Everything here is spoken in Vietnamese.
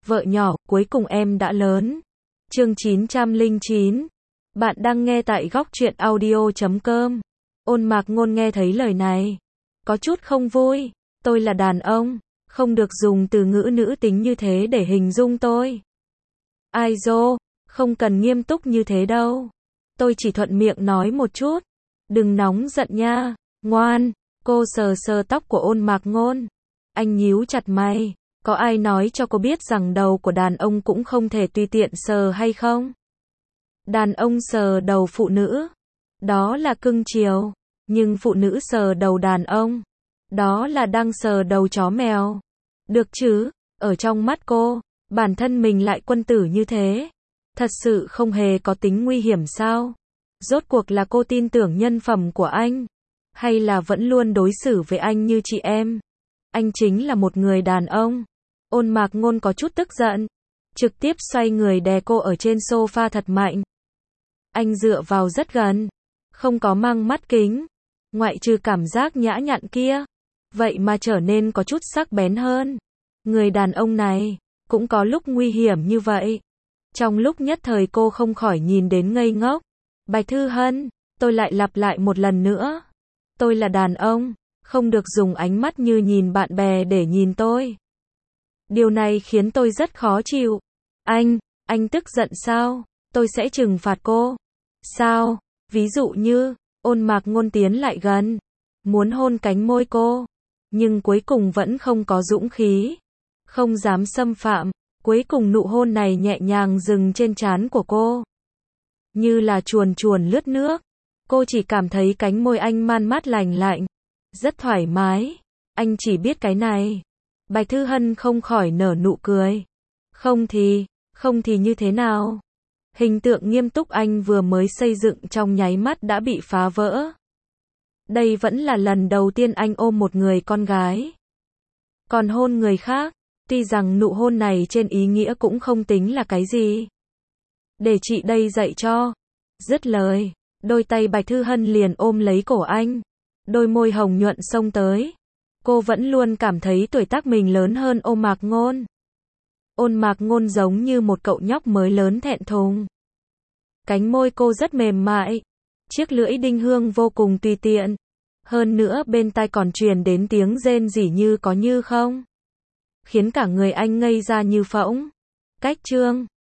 Vợ nhỏ, cuối cùng em đã lớn. Chương 909. Bạn đang nghe tại góc truyện audio.com. Ôn Mạc Ngôn nghe thấy lời này, có chút không vui. Tôi là đàn ông, không được dùng từ ngữ nữ tính như thế để hình dung tôi. Ai dô, không cần nghiêm túc như thế đâu. Tôi chỉ thuận miệng nói một chút. Đừng nóng giận nha, ngoan. Cô sờ sờ tóc của Ôn Mạc Ngôn. Anh nhíu chặt mày. Có ai nói cho cô biết rằng đầu của đàn ông cũng không thể tùy tiện sờ hay không? Đàn ông sờ đầu phụ nữ, đó là cưng chiều. Nhưng phụ nữ sờ đầu đàn ông, đó là đang sờ đầu chó mèo. Được chứ, ở trong mắt cô, bản thân mình lại quân tử như thế. Thật sự không hề có tính nguy hiểm sao? Rốt cuộc là cô tin tưởng nhân phẩm của anh, hay là vẫn luôn đối xử với anh như chị em? Anh chính là một người đàn ông. Ôn Mạc Ngôn có chút tức giận, trực tiếp xoay người đè cô ở trên sofa thật mạnh. Anh dựa vào rất gần, không có mang mắt kính, ngoại trừ cảm giác nhã nhặn kia, vậy mà trở nên có chút sắc bén hơn. Người đàn ông này, cũng có lúc nguy hiểm như vậy. Trong lúc nhất thời cô không khỏi nhìn đến ngây ngốc. Bạch Thư Hân, tôi lại lặp lại một lần nữa. Tôi là đàn ông, không được dùng ánh mắt như nhìn bạn bè để nhìn tôi. Điều này khiến tôi rất khó chịu. Anh tức giận sao? Tôi sẽ trừng phạt cô. Sao? Ví dụ như, Ôn Mạc Ngôn tiến lại gần, muốn hôn cánh môi cô, nhưng cuối cùng vẫn không có dũng khí, không dám xâm phạm. Cuối cùng nụ hôn này nhẹ nhàng dừng trên trán của cô, như là chuồn chuồn lướt nước. Cô chỉ cảm thấy cánh môi anh man mát lành lạnh, rất thoải mái. Anh chỉ biết cái này. Bạch Thư Hân không khỏi nở nụ cười. Không thì như thế nào? Hình tượng nghiêm túc anh vừa mới xây dựng trong nháy mắt đã bị phá vỡ. Đây vẫn là lần đầu tiên anh ôm một người con gái, còn hôn người khác. Tuy rằng nụ hôn này trên ý nghĩa cũng không tính là cái gì. Để chị đây dạy cho. Dứt lời, đôi tay Bạch Thư Hân liền ôm lấy cổ anh. Đôi môi hồng nhuận xông tới. Cô vẫn luôn cảm thấy tuổi tác mình lớn hơn Ôn Mạc Ngôn. Ôn Mạc Ngôn giống như một cậu nhóc mới lớn thẹn thùng. Cánh môi cô rất mềm mại, chiếc lưỡi đinh hương vô cùng tùy tiện. Hơn nữa bên tai còn truyền đến tiếng rên rỉ như có như không, khiến cả người anh ngây ra như phỗng. Cách chương